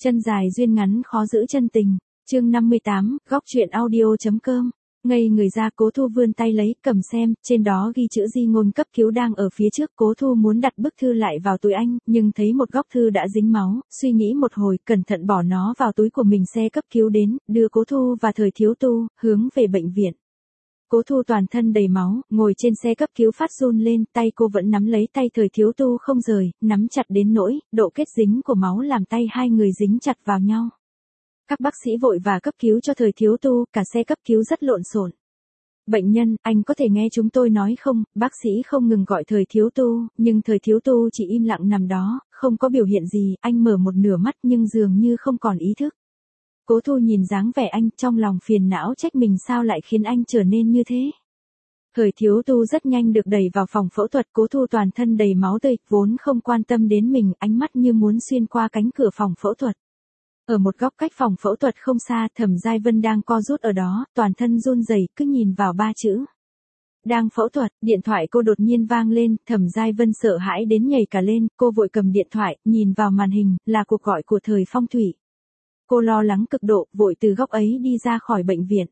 Chân dài duyên ngắn khó giữ chân tình. Chương 58, góc truyện audio.com. Ngây người ra, Cố Thu vươn tay lấy, cầm xem, trên đó ghi chữ Di Ngôn cấp cứu đang ở phía trước. Cố Thu muốn đặt bức thư lại vào túi anh, nhưng thấy một góc thư đã dính máu, suy nghĩ một hồi, cẩn thận bỏ nó vào túi của mình. Xe cấp cứu đến, đưa Cố Thu và Thời Thiếu Tu hướng về bệnh viện. Cố Thu toàn thân đầy máu, ngồi trên xe cấp cứu phát run lên, tay cô vẫn nắm lấy tay Thời Thiếu Tu không rời, nắm chặt đến nỗi độ kết dính của máu làm tay hai người dính chặt vào nhau. Các bác sĩ vội và cấp cứu cho Thời Thiếu Tu, cả xe cấp cứu rất lộn xộn. Bệnh nhân, anh có thể nghe chúng tôi nói không? Bác sĩ không ngừng gọi Thời Thiếu Tu, nhưng Thời Thiếu Tu chỉ im lặng nằm đó, không có biểu hiện gì. Anh mở một nửa mắt nhưng dường như không còn ý thức. Cố Thu nhìn dáng vẻ anh, trong lòng phiền não trách mình sao lại khiến anh trở nên như thế. Thời Thiếu Tu rất nhanh được đẩy vào phòng phẫu thuật. Cố Thu toàn thân đầy máu tươi, vốn không quan tâm đến mình, ánh mắt như muốn xuyên qua cánh cửa phòng phẫu thuật. Ở một góc cách phòng phẫu thuật không xa, Thẩm Giai Vân đang co rút ở đó, toàn thân run rẩy, cứ nhìn vào ba chữ. Đang phẫu thuật. Điện thoại cô đột nhiên vang lên, Thẩm Giai Vân sợ hãi đến nhảy cả lên, cô vội cầm điện thoại, nhìn vào màn hình, là cuộc gọi của Thời Phong Thủy. Cô lo lắng cực độ, vội từ góc ấy đi ra khỏi bệnh viện.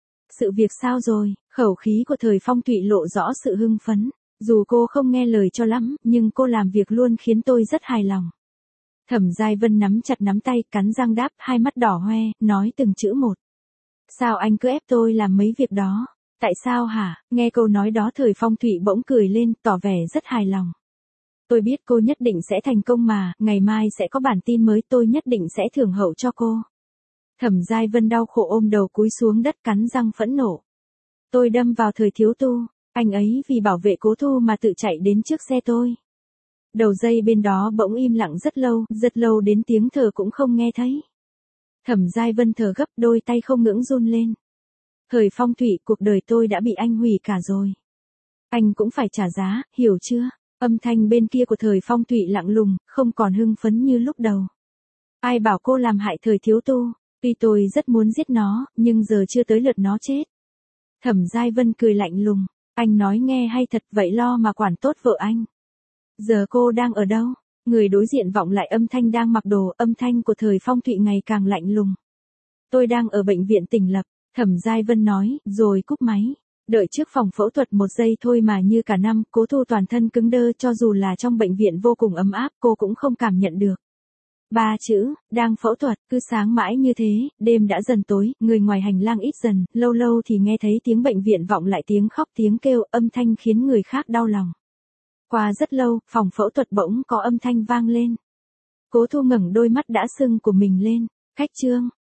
Sự việc sao rồi? Khẩu khí của Thời Phong Thủy lộ rõ sự hưng phấn. Dù cô không nghe lời cho lắm, nhưng cô làm việc luôn khiến tôi rất hài lòng. Thẩm Giai Vân nắm chặt nắm tay, cắn răng đáp, hai mắt đỏ hoe, nói từng chữ một. Sao anh cứ ép tôi làm mấy việc đó? Tại sao hả? Nghe câu nói đó Thời Phong Thủy bỗng cười lên, tỏ vẻ rất hài lòng. Tôi biết cô nhất định sẽ thành công mà, ngày mai sẽ có bản tin mới, tôi nhất định sẽ thưởng hậu cho cô. Thẩm Giai Vân đau khổ ôm đầu cúi xuống đất, cắn răng phẫn nộ. Tôi đâm vào Thời Thiếu Tu, anh ấy vì bảo vệ Cố Thu mà tự chạy đến trước xe tôi. Đầu dây bên đó bỗng im lặng rất lâu đến tiếng thở cũng không nghe thấy. Thẩm Giai Vân thở gấp, đôi tay không ngừng run lên. Thời Phong Thủy, cuộc đời tôi đã bị anh hủy cả rồi. Anh cũng phải trả giá, hiểu chưa? Âm thanh bên kia của Thời Phong Thủy lặng lùng, không còn hưng phấn như lúc đầu. Ai bảo cô làm hại Thời Thiếu Tu? Tuy tôi rất muốn giết nó, nhưng giờ chưa tới lượt nó chết. Thẩm Giai Vân cười lạnh lùng. Anh nói nghe hay thật, vậy lo mà quản tốt vợ anh. Giờ cô đang ở đâu? Người đối diện vọng lại âm thanh đang mặc đồ, âm thanh của Thời Phong Thụy ngày càng lạnh lùng. Tôi đang ở bệnh viện Tỉnh Lập, Thẩm Giai Vân nói, rồi cúp máy. Đợi trước phòng phẫu thuật một giây thôi mà như cả năm. Cố Thu toàn thân cứng đơ, cho dù là trong bệnh viện vô cùng ấm áp, cô cũng không cảm nhận được. Ba chữ, đang phẫu thuật, cứ sáng mãi như thế, đêm đã dần tối, người ngoài hành lang ít dần, lâu lâu thì nghe thấy tiếng bệnh viện vọng lại tiếng khóc tiếng kêu, âm thanh khiến người khác đau lòng. Qua rất lâu, phòng phẫu thuật bỗng có âm thanh vang lên. Cố Thu ngẩng đôi mắt đã sưng của mình lên. Khách Trương,